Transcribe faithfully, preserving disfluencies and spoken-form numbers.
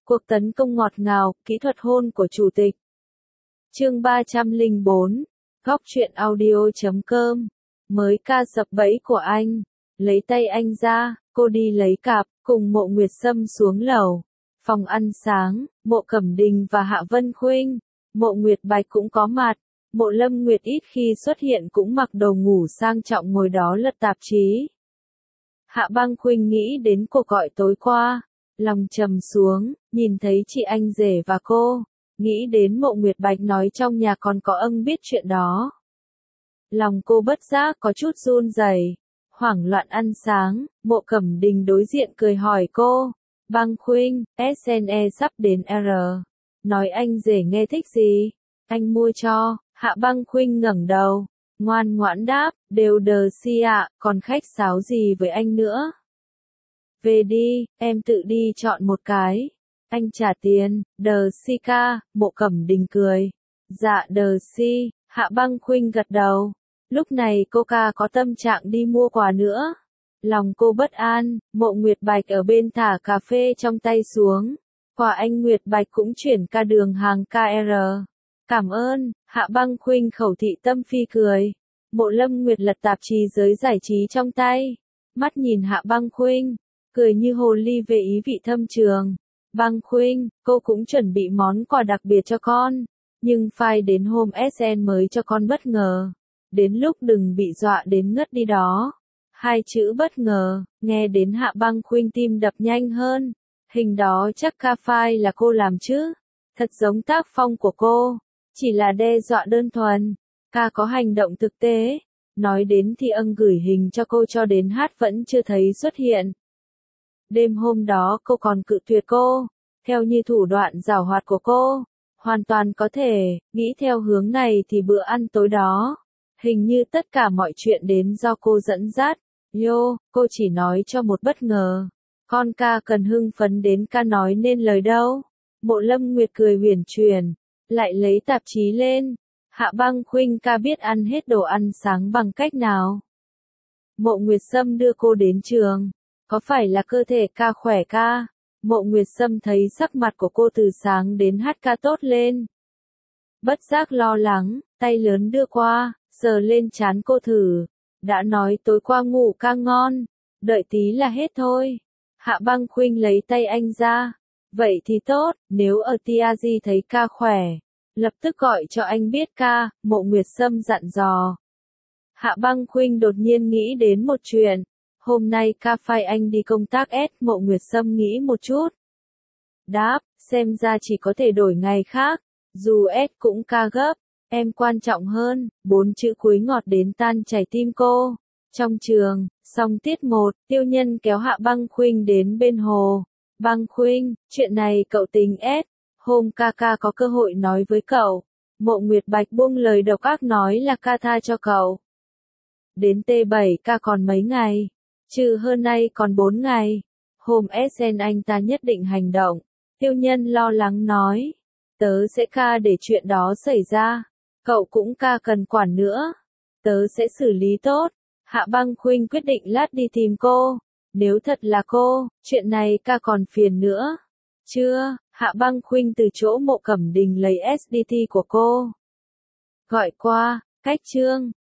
Cuộc tấn công ngọt ngào, kỹ thuật hôn của chủ tịch. Chương ba trăm lẻ bốn, góc truyện audio chấm com. Mới ca sập bẫy của anh. Lấy tay anh ra, cô đi lấy cặp, cùng Mộ Nguyệt Sâm xuống lầu. Phòng ăn sáng, Mộ Cẩm Đình và Hạ Vân Khuynh, Mộ Nguyệt Bạch cũng có mặt. Mộ Lâm Nguyệt ít khi xuất hiện cũng mặc đồ ngủ sang trọng ngồi đó lật tạp chí. Hạ Băng Khuynh nghĩ đến cuộc gọi tối qua, lòng trầm xuống, nhìn thấy chị anh rể và cô, nghĩ đến Mộ Nguyệt Bạch nói trong nhà còn có ân biết chuyện đó. Lòng cô bất giác có chút run rẩy, hoảng loạn ăn sáng. Mộ Cẩm Đình đối diện cười hỏi cô, Băng Khuynh, ét en e sắp đến R, nói anh rể nghe thích gì, anh mua cho. Hạ Băng Khuynh ngẩng đầu, ngoan ngoãn đáp, đều đờ si ạ, còn khách sáo gì với anh nữa. Về đi, em tự đi chọn một cái. Anh trả tiền, đờ si ca. Mộ Cẩm Đình cười. Dạ đờ si. Hạ Băng Khuynh gật đầu. Lúc này cô ca có tâm trạng đi mua quà nữa. Lòng cô bất an. Mộ Nguyệt Bạch ở bên thả cà phê trong tay xuống. Quà anh Nguyệt Bạch cũng chuyển ca đường hàng ca rờ. Cảm ơn. Hạ Băng Khuynh khẩu thị tâm phi cười. Mộ Lâm Nguyệt lật tạp chí giới giải trí trong tay, mắt nhìn Hạ Băng Khuynh, cười như hồ ly về ý vị thâm trường. Băng Khuynh, cô cũng chuẩn bị món quà đặc biệt cho con, nhưng phải đến hôm ét en mới cho con bất ngờ. Đến lúc đừng bị dọa đến ngất đi đó. Hai chữ bất ngờ, nghe đến Hạ Băng Khuynh tim đập nhanh hơn. Hình đó chắc ca phai là cô làm chứ. Thật giống tác phong của cô, chỉ là đe dọa đơn thuần. Ca có hành động thực tế. Nói đến thì ân gửi hình cho cô cho đến hát vẫn chưa thấy xuất hiện. Đêm hôm đó cô còn cự tuyệt cô. Theo như thủ đoạn giảo hoạt của cô, hoàn toàn có thể, nghĩ theo hướng này thì bữa ăn tối đó. Hình như tất cả mọi chuyện đến do cô dẫn dắt. Yo, cô chỉ nói cho một bất ngờ. Con ca cần hưng phấn đến ca nói nên lời đâu. Mộ Lâm Nguyệt cười huyền chuyển, lại lấy tạp chí lên. Hạ Băng Khuynh ca biết ăn hết đồ ăn sáng bằng cách nào. Mộ Nguyệt Sâm đưa cô đến trường. Có phải là cơ thể ca khỏe ca? Mộ Nguyệt Sâm thấy sắc mặt của cô từ sáng đến hát ca tốt lên. Bất giác lo lắng, tay lớn đưa qua, sờ lên trán cô thử. Đã nói tối qua ngủ ca ngon, đợi tí là hết thôi. Hạ Băng Khuynh lấy tay anh ra. Vậy thì tốt, nếu ở Tiazi thấy ca khỏe, lập tức gọi cho anh biết ca. Mộ Nguyệt Sâm dặn dò. Hạ Băng Khuynh đột nhiên nghĩ đến một chuyện. Hôm nay ca phai anh đi công tác S. Mộ Nguyệt Sâm nghĩ một chút. Đáp, xem ra chỉ có thể đổi ngày khác. Dù S cũng ca gấp, em quan trọng hơn. Bốn chữ cuối ngọt đến tan chảy tim cô. Trong trường, xong tiết một, Tiêu Nhân kéo Hạ Băng Khuynh đến bên hồ. Băng Khuynh, chuyện này cậu tính S. Hôm ca ca có cơ hội nói với cậu. Mộ Nguyệt Bạch buông lời độc ác nói là ca tha cho cậu. Đến T bảy ca còn mấy ngày? Trừ hơn nay còn bốn ngày. Hôm ét en anh ta nhất định hành động. Tiêu Nhân lo lắng nói. Tớ sẽ ca để chuyện đó xảy ra. Cậu cũng ca cần quản nữa. Tớ sẽ xử lý tốt. Hạ Băng Khuynh quyết định lát đi tìm cô. Nếu thật là cô, chuyện này ca còn phiền nữa. Chưa, Hạ Băng Khuynh từ chỗ Mộ Cẩm Đình lấy ét đê tê của cô. Gọi qua, cách chương.